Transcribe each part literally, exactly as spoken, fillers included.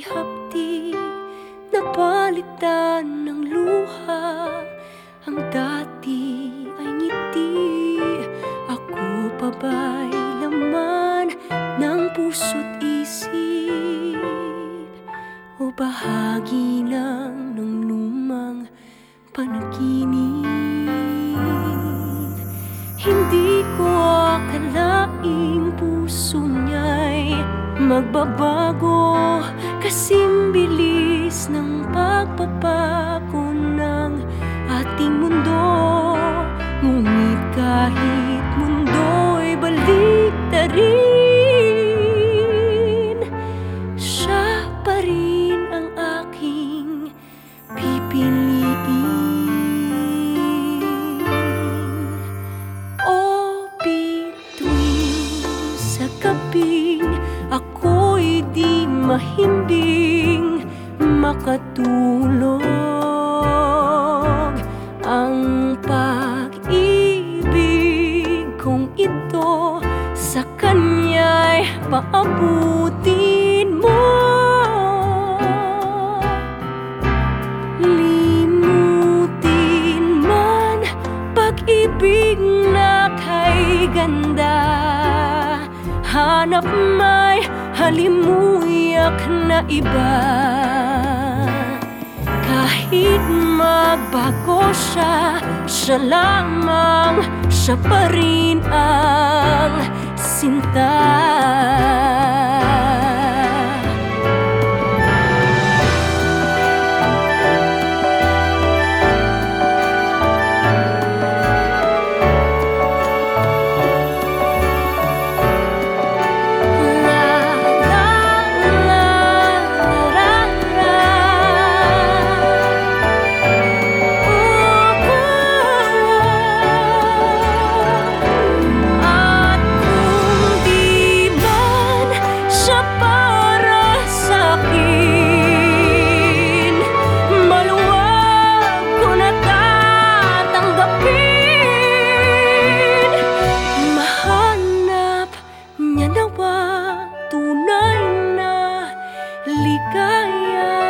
ay hapdi, napalitan ng luha. Ang dati ay ngiti, ako pa ba'y laman ng puso't isip, o bahagi lang ng lumang panaginip? Hindi ko akalaing puso niya'y magbabago, kasing bilis ng pagpapago ng ating mundo. Ngunit kahit mundo'y baliktarin, siya pa rin ang aking pipiliin. O bituin sa gabing ako'y di mahimbing makatulog, ang pag-ibig kong ito sa kanya'y paabutin mo. Limutin man pag-ibig na kay ganda, hanap may halimuyak na iba. Kahit magbago siya, siya lamang, siya pa rin ang sinta.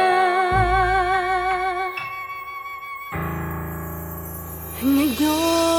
Ligaya ngayon.